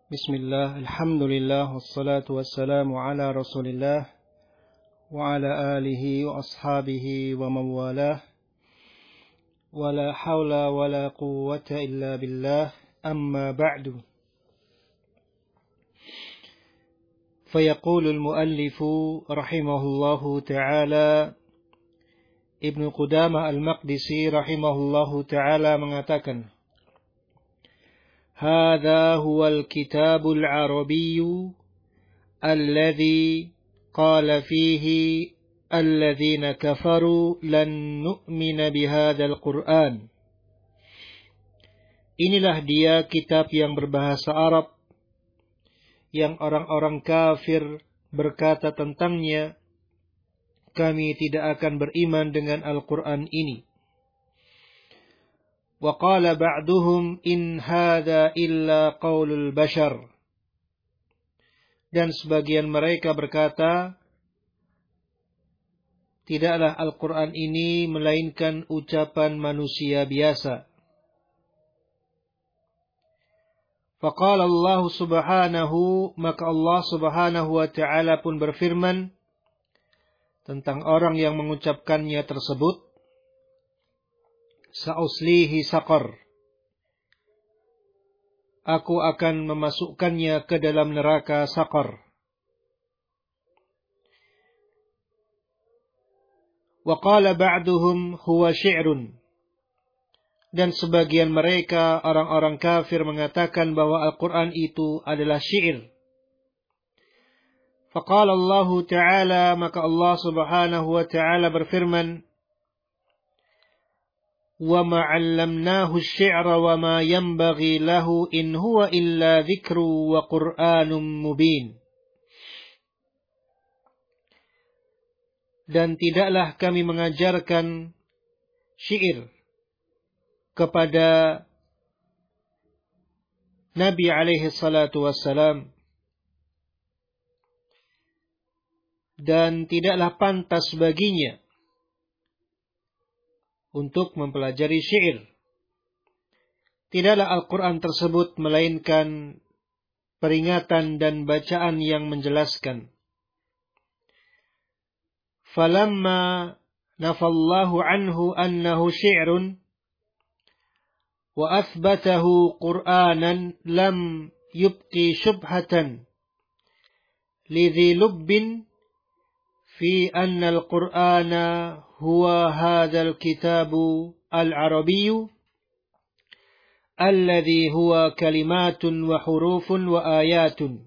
Bismillah, alhamdulillah, wassalatu wassalamu ala rasulillah wa ala alihi wa ashabihi wa mawalah wa la hawla wa la quwwata illa billah, amma ba'du. Fayaqulu al-muallifu rahimahullahu ta'ala, Ibnu Qudamah al-Maqdisi rahimahullahu ta'ala mengatakan, هذا هو الكتاب العربي الذي قال فيه الذين كفروا لن نؤمن بهذا القرآن. Inilah dia kitab yang berbahasa Arab yang orang-orang kafir berkata tentangnya, kami tidak akan beriman dengan Al-Quran ini. وقال بعضهم إن هذا إلا قول البشر. Dan sebagian mereka berkata, tidaklah Al-Quran ini melainkan ucapan manusia biasa. فقال الله سبحانه, maka Allah subhanahu wa ta'ala pun berfirman tentang orang yang mengucapkannya tersebut, Sa'uslihi saqar. Aku akan memasukkannya ke dalam neraka saqar. Wa qala ba'duhum huwa syi'run. Dan sebagian mereka, orang-orang kafir, mengatakan bahwa Al-Quran itu adalah syair. Faqala Allah Ta'ala, maka Allah Subhanahu wa Ta'ala berfirman, وَمَا عَلَّمْنَاهُ الشِّعْرَ وَمَا يَنْبَغِي لَهُ إِنْ هُوَ إِلَّا ذِكْرٌ وَقُرْآنٌ مُبِينٌ. Dan tidaklah kami mengajarkan syair kepada Nabi alaihi salatu wassalam, dan tidaklah pantas baginya untuk mempelajari syair. Tidaklah Al-Quran tersebut melainkan peringatan dan bacaan yang menjelaskan. Falamma nafallahu anhu annahu syi'run wa athbatahu Qur'anan lam yubqi syubhatan lidhi lubbin fi anna al-Qur'ana huwa hadzal kitabu al-arabiyyu alladhi huwa kalimatun wa hurufun wa ayatun.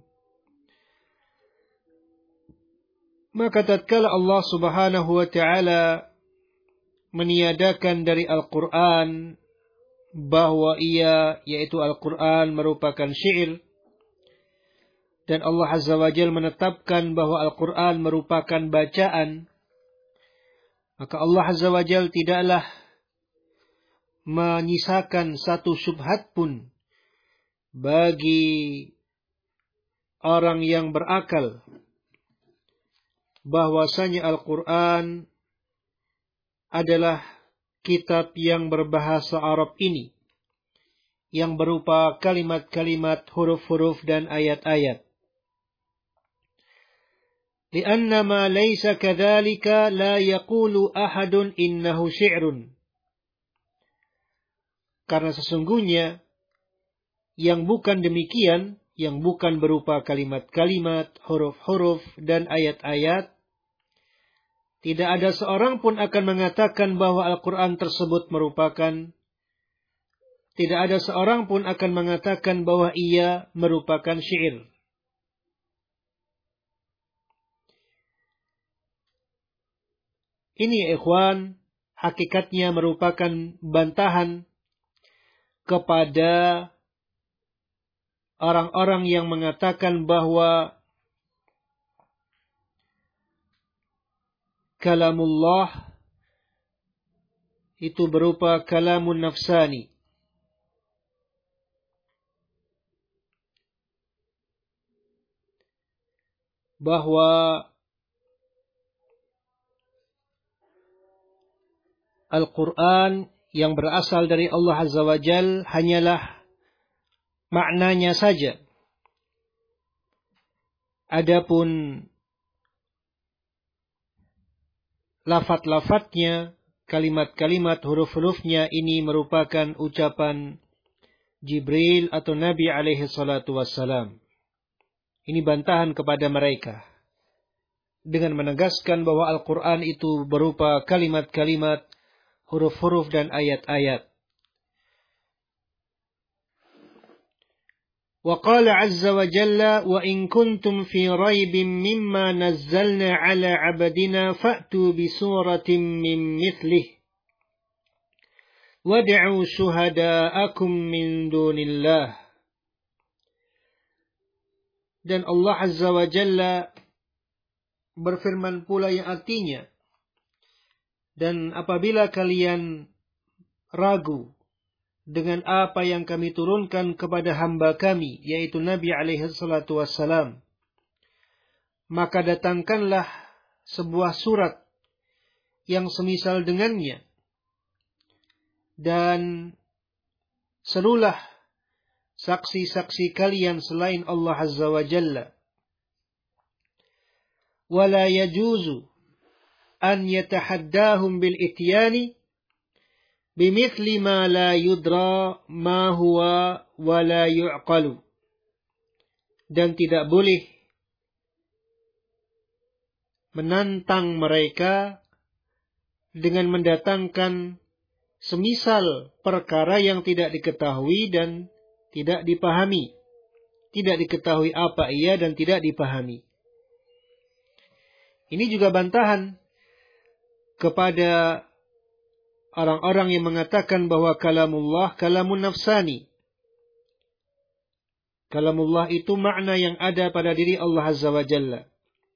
Maka tatkala Allah Subhanahu wa ta'ala meniadakan dari Al-Quran bahwa ia, yaitu Al-Quran, merupakan syair, dan Allah Azza wa Jalla menetapkan bahwa Al-Quran merupakan bacaan, maka Allah Azza wa Jalla tidaklah menyisakan satu syubhat pun bagi orang yang berakal bahwasanya Al-Quran adalah kitab yang berbahasa Arab ini, yang berupa kalimat-kalimat, huruf-huruf dan ayat-ayat. لأن ما ليس كذلك لا يقول أحد إنه شعر. Karena sesungguhnya yang bukan demikian, yang bukan berupa kalimat-kalimat, huruf-huruf dan ayat-ayat, tidak ada seorang pun akan mengatakan bahwa Al-Quran tersebut tidak ada seorang pun akan mengatakan bahwa ia merupakan syair. Ini ya ikhwan, hakikatnya merupakan bantahan kepada orang-orang yang mengatakan bahwa kalamullah itu berupa kalamun nafsani. Bahwa Al-Quran yang berasal dari Allah Azza wa Jal hanyalah maknanya saja, Adapun lafaz-lafaznya, kalimat-kalimat, huruf-hurufnya ini merupakan ucapan Jibril atau Nabi alaihi salatu wassalam. Ini bantahan kepada mereka dengan menegaskan bahwa Al-Quran itu berupa kalimat-kalimat, huruf-huruf dan ayat-ayat. Wa qala azza wa jalla wa in kuntum fi raibin mimma nazzalna ala abdina fa'tu bi suratin min mithlih wad'u syuhada'akum min dunillah. Dan Allah azza wa jalla berfirman pula yang artinya, dan apabila kalian ragu dengan apa yang kami turunkan kepada hamba kami, yaitu Nabi alaihi salatu wassalam, maka datangkanlah sebuah surat yang semisal dengannya, dan serulah saksi-saksi kalian selain Allah azza wa jalla. Wala yajuzu an yatahaddahum bil ityani bimithli ma la yudra ma huwa wa la yu'qalu. Dan tidak boleh menantang mereka dengan mendatangkan semisal perkara yang tidak diketahui dan tidak dipahami. Tidak diketahui apa ia dan tidak dipahami. Ini juga bantahan kepada orang-orang yang mengatakan bahwa kalamullah kalamun nafsani. Kalamullah itu makna yang ada pada diri Allah azza wa jalla.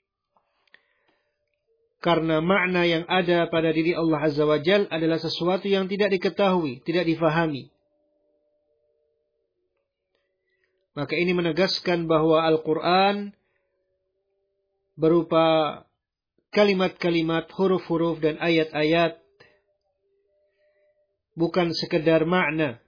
Karena makna yang ada pada diri Allah azza wa jalla adalah sesuatu yang tidak diketahui, tidak difahami. Maka ini menegaskan bahwa Al-Quran berupa kalimat-kalimat, huruf-huruf dan ayat-ayat, bukan sekedar makna.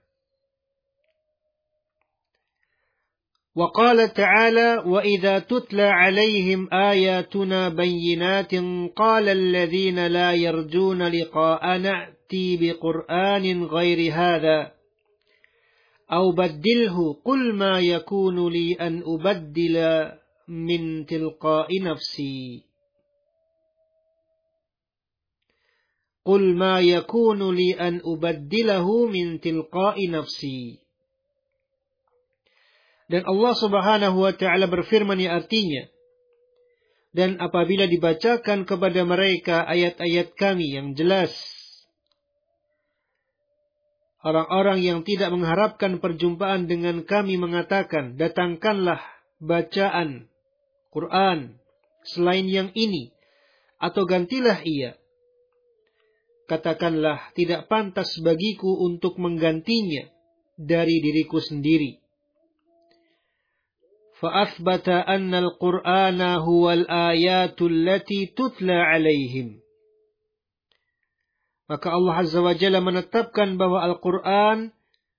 Wa qala ta'ala wa idza tutla 'alaihim ayatuna bayyinatin qala alladhina la yarjuna liqa'ana a'ti biqur'anin ghairi hadha aw baddilhu qul ma yakunu li an ubaddila min tilqa'i nafsi. Qul ma yakunu li an ubaddilahu min tilqa'i nafsi. Dan Allah subhanahu wa ta'ala berfirman yang artinya, dan apabila dibacakan kepada mereka ayat-ayat kami yang jelas, orang-orang yang tidak mengharapkan perjumpaan dengan kami mengatakan, datangkanlah bacaan Quran selain yang ini, atau gantilah ia. Katakanlah, tidak pantas bagiku untuk menggantinya dari diriku sendiri. Fa'athbata anna al-Qur'ana huwal ayatul lati tutla alaihim. Maka Allah azza wa jalla menetapkan bahwa Al-Quran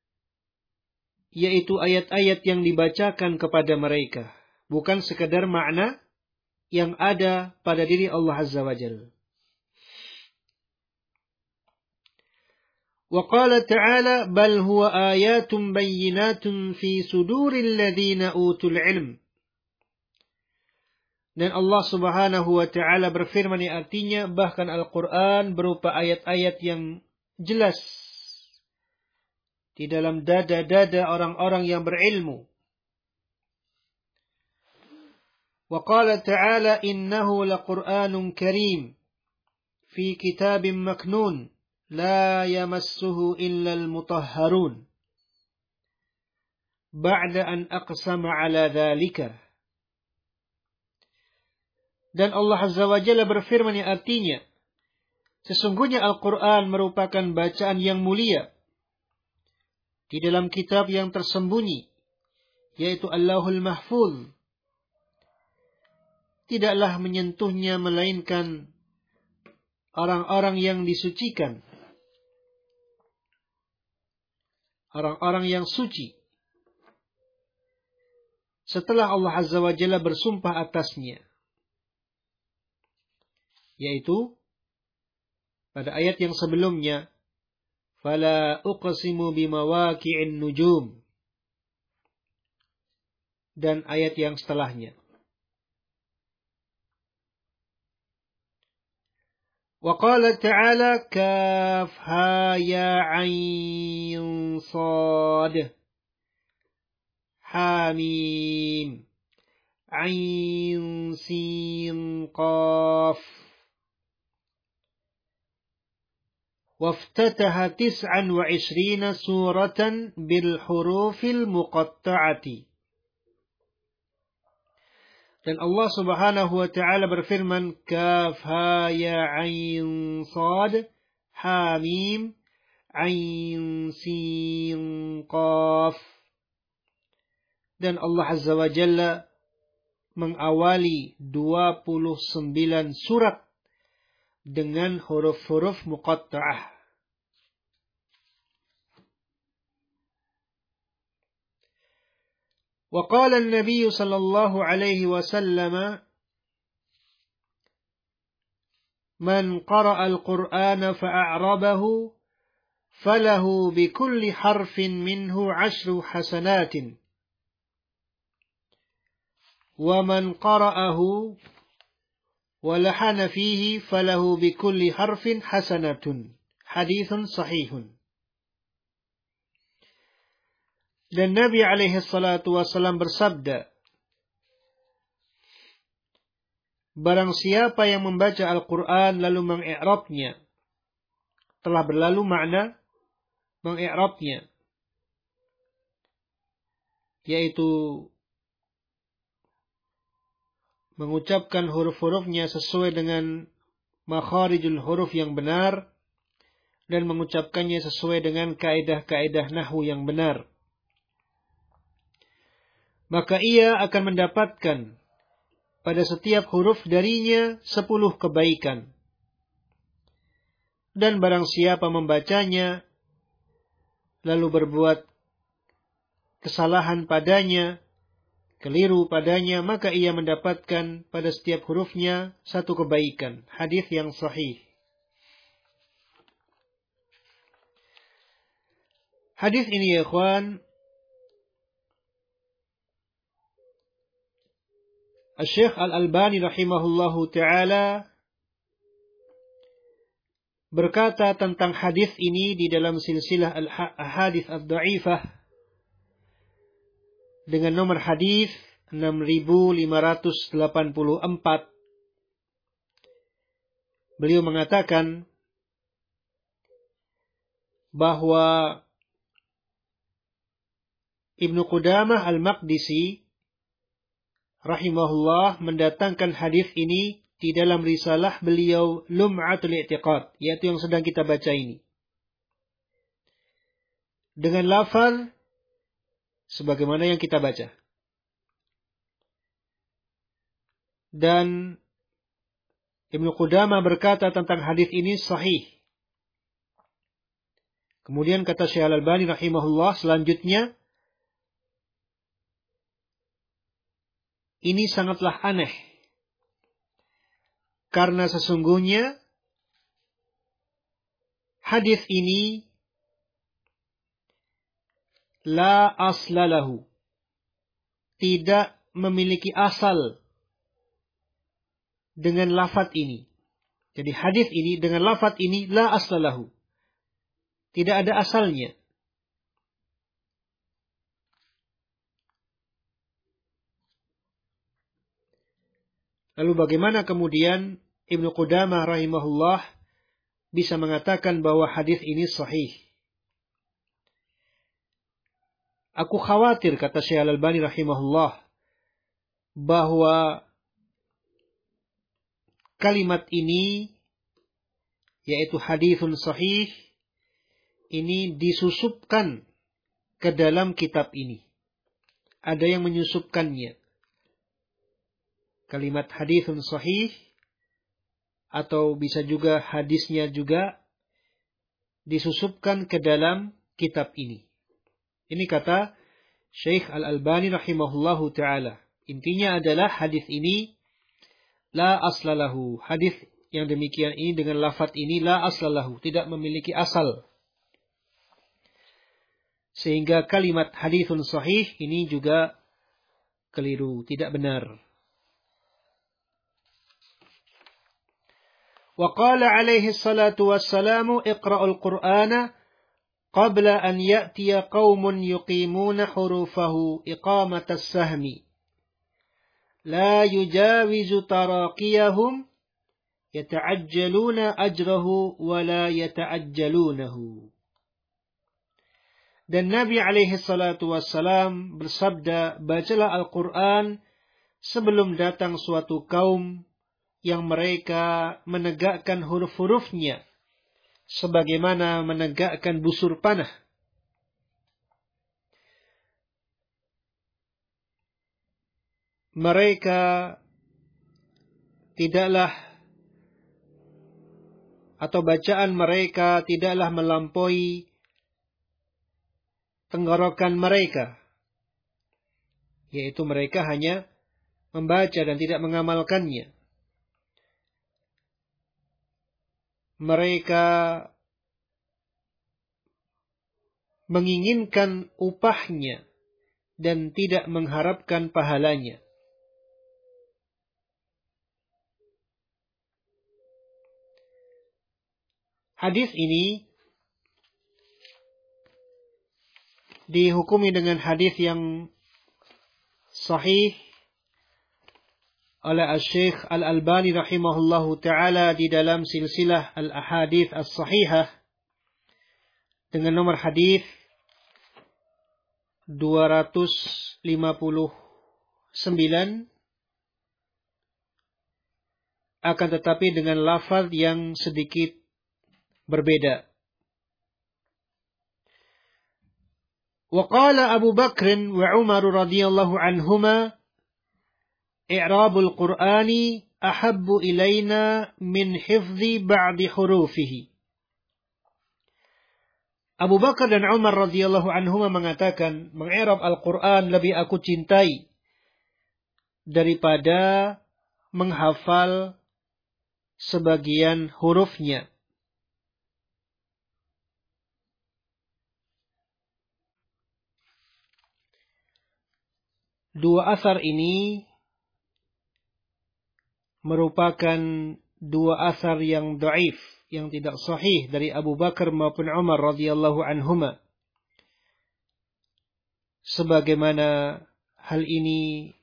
yaitu ayat-ayat yang dibacakan kepada mereka, bukan sekadar makna yang ada pada diri Allah azza wa jalla. Wa qala ta'ala bal huwa ayatun bayyinatun fi suduril ladzina utul ilm. Dan Allah subhanahu wa ta'ala berfirman yang artinya bahkan Al-Quran berupa ayat-ayat yang jelas di dalam dada-dada orang-orang yang berilmu. Wa qala ta'ala innahu laqur'anun karim fi kitabin maknun la yamassuhu illa al-mutahharun ba'da an aqsama ala dhalika. Dan Allah azza wa jalla berfirman yang artinya, sesungguhnya Al-Quran merupakan bacaan yang mulia di dalam kitab yang tersembunyi, yaitu Allahul Mahfuz. Tidaklah menyentuhnya melainkan orang-orang yang disucikan, orang-orang yang suci. setelah Allah Azza wa Jalla bersumpah atasnya. Yaitu pada ayat yang sebelumnya, fala uqsimu bimawaqi'in nujum, dan ayat yang setelahnya. Wa qala ta'ala kafha ya 'ain shad hamim 'ain sin qaf waftataha 29 suratan bil hurufil muqatta'ati. Dan Allah Subhanahu wa taala berfirman, kaf ha ya ain sad ha mim ain sin qaf. Dan Allah Azza wa Jalla mengawali 29 surat dengan huruf-huruf muqatta'ah. وقال النبي صلى الله عليه وسلم من قرأ القرآن فأعربه فله بكل حرف منه 10 حسنات ومن قرأه ولحن فيه فله بكل حرف حسنة حديث صحيح. Dan Nabi alaihi salatu wasallam bersabda, barang siapa yang membaca Al-Quran lalu mengi'rabnya, telah berlalu makna mengi'rabnya, yaitu mengucapkan huruf-hurufnya sesuai dengan makharijul huruf yang benar, dan mengucapkannya sesuai dengan kaidah-kaidah nahwu yang benar, maka ia akan mendapatkan pada setiap huruf darinya 10 kebaikan. Dan barang siapa membacanya lalu berbuat kesalahan padanya, keliru padanya, maka ia mendapatkan pada setiap hurufnya 1 kebaikan. Hadis yang sahih. Hadis ini ya ikhwan, Syekh Al-Albani rahimahullahu ta'ala berkata tentang hadis ini di dalam silsilah al-hadis ad-da'ifah dengan nomor hadis 6584. Beliau mengatakan bahwa Ibnu Qudamah Al-Maqdisi rahimahullah mendatangkan hadis ini di dalam risalah beliau Lum'atul I'tiqad, yaitu yang sedang kita baca ini, dengan lafaz sebagaimana yang kita baca. Dan Ibnu Qudamah berkata tentang hadis ini sahih. Kemudian kata Syekh Al-Albani rahimahullah selanjutnya, ini sangatlah aneh, karena sesungguhnya hadis ini la asla lahu, tidak memiliki asal dengan lafaz ini. Jadi hadis ini dengan lafaz ini la asla lahu, tidak ada asalnya. Lalu bagaimana kemudian Ibnu Qudamah rahimahullah bisa mengatakan bahwa hadis ini sahih? Aku khawatir, kata Syekh Al-Albani rahimahullah, bahwa kalimat ini, yaitu hadisun sahih, ini disusupkan ke dalam kitab ini. Ada yang menyusupkannya. Kalimat hadisun sahih, atau bisa juga hadisnya juga disusupkan ke dalam kitab ini. Ini kata Syekh Al-Albani rahimahullahu ta'ala. Intinya adalah hadis ini la aslalahu. Hadis yang demikian ini dengan lafaz ini la aslalahu, tidak memiliki asal. Sehingga kalimat hadithun sahih ini juga keliru, tidak benar. Wa qala alaihi salatu wassalamu iqra'ul qur'ana qabla an ya'tiya qaumun yuqimuna hurufahu iqamatas sahmi la yujawizu taraqiyahum yata'ajjaluna ajrahu wa la yata'ajjalunahu. Dan Nabi alaihi salatu wassalam bersabda, bacalah Al-Quran sebelum datang suatu kaum yang mereka menegakkan huruf-hurufnya sebagaimana menegakkan busur panah. Mereka tidaklah atau bacaan mereka tidaklah melampaui tenggorokan mereka, yaitu mereka hanya membaca dan tidak mengamalkannya. Mereka menginginkan upahnya dan tidak mengharapkan pahalanya. Hadis ini dihukumi dengan hadis yang sahih oleh Syekh Al-Albani rahimahullahu ta'ala di dalam silsilah Al-Ahadith As-Sahihah dengan nomor hadis 259, akan tetapi dengan lafaz yang sedikit berbeda. وقال أبو بكر وعمر رضي الله عنهما إعراب القرآن أحب إلينا من حفظ بعض حروفه. Abu Bakar dan Umar radhiyallahu anhuma mengatakan, mengi'rab Al-Quran lebih aku cintai daripada menghafal sebagian hurufnya. Dua asar ini merupakan dua asar yang dhaif, yang tidak sahih dari Abu Bakar maupun Umar radhiyallahu anhuma. Sebagaimana hal ini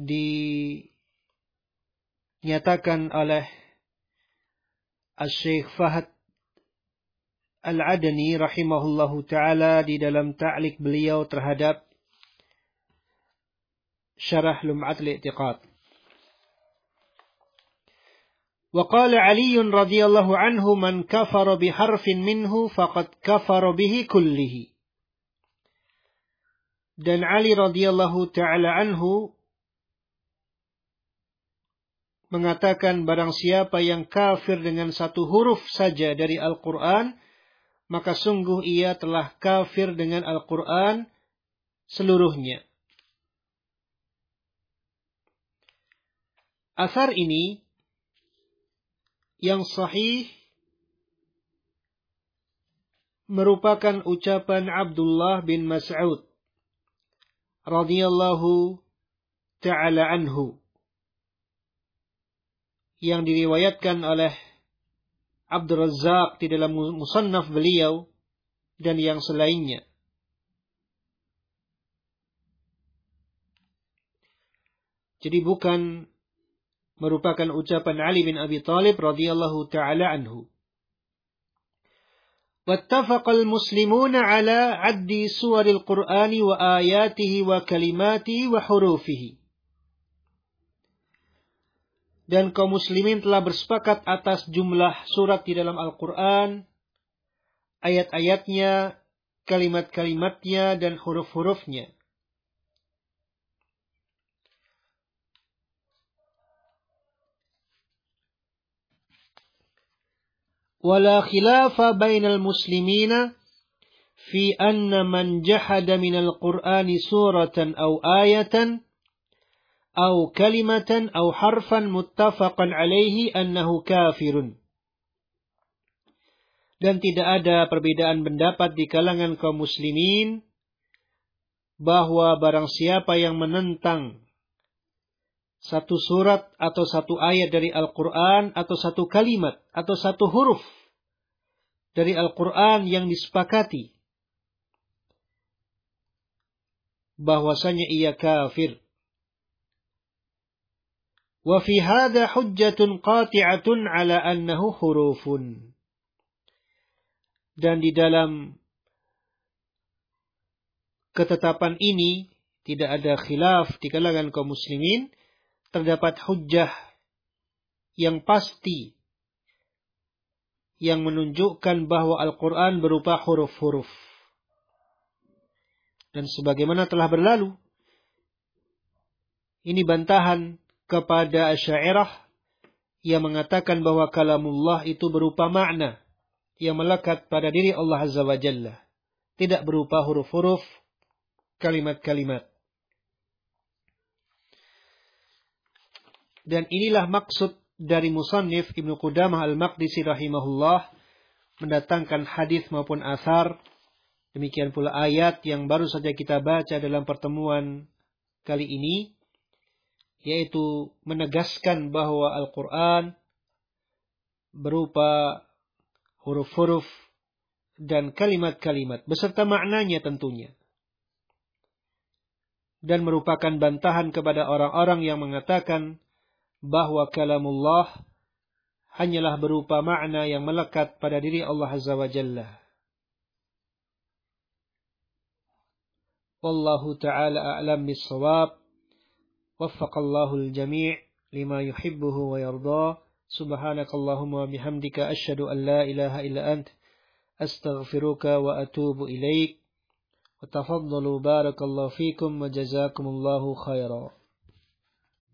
dinyatakan oleh Syekh Fahd Al-Adani rahimahullahu ta'ala di dalam ta'liq beliau terhadap Syarah Lum'atul I'tiqad. Wa qala Ali radhiyallahu anhu man kafara biharfin minhu faqad kafara bihi kullihi. Dan Ali radhiyallahu ta'ala anhu mengatakan barang siapa yang kafir dengan satu huruf saja dari Al-Quran, maka sungguh ia telah kafir dengan Al-Quran seluruhnya. Asar ini yang sahih merupakan ucapan Abdullah bin Mas'ud radhiyallahu ta'ala anhu yang diriwayatkan oleh Abdur Razzaq di dalam musannaf beliau dan yang selainnya. Jadi bukan merupakan ucapan Ali bin Abi Thalib radhiyallahu ta'ala anhu. Wattafaqal muslimuna ala addi suwaril Qur'ani wa ayatihi wa kalimatihi wa hurufihi. Dan kaum muslimin telah bersepakat atas jumlah surat di dalam Al-Quran, ayat-ayatnya, kalimat-kalimatnya, dan huruf-hurufnya. ولا خلاف بين المسلمين fi anna man jahada minal Qur'ani suratan aw ayatan aw kalimatan aw harfan muttafaqan alaihi annahu kafirun. Dan tidak ada perbedaan pendapat di kalangan kaum muslimin bahwa barang siapa yang menentang satu surat atau satu ayat dari Al-Quran atau satu kalimat atau satu huruf dari Al-Quran yang disepakati bahwasanya ia kafir. Wa fi hadha hujjatun qati'atun ala annahu hurufun. Dan di dalam ketetapan ini tidak ada khilaf di kalangan kaum muslimin, terdapat hujjah yang pasti yang menunjukkan bahwa Al-Quran berupa huruf-huruf. Dan sebagaimana telah berlalu, ini bantahan kepada Asy'ariyah yang mengatakan bahwa kalamullah itu berupa makna yang melekat pada diri Allah Azza wa Jalla, tidak berupa huruf-huruf, kalimat-kalimat. Dan inilah maksud dari musannif Ibnu Qudamah Al-Maqdisi rahimahullah mendatangkan hadis maupun athar, demikian pula ayat yang baru saja kita baca dalam pertemuan kali ini, yaitu menegaskan bahwa Al-Quran berupa huruf-huruf dan kalimat-kalimat beserta maknanya tentunya. Dan merupakan bantahan kepada orang-orang yang mengatakan bahwa kalamullah hanyalah berupa makna yang melekat pada diri Allah Azza wa Jalla. Wallahu ta'ala a'lam bis-shawab. Waffaqallahu al-jami' lima yuhibbuhu wa yarda. Subhanakallahumma wa bihamdika asyhadu an la ilaha illa ant astaghfiruka wa atubu ilaik. Wa tafaddalu barakallahu fikum wa jazakumullahu khairan.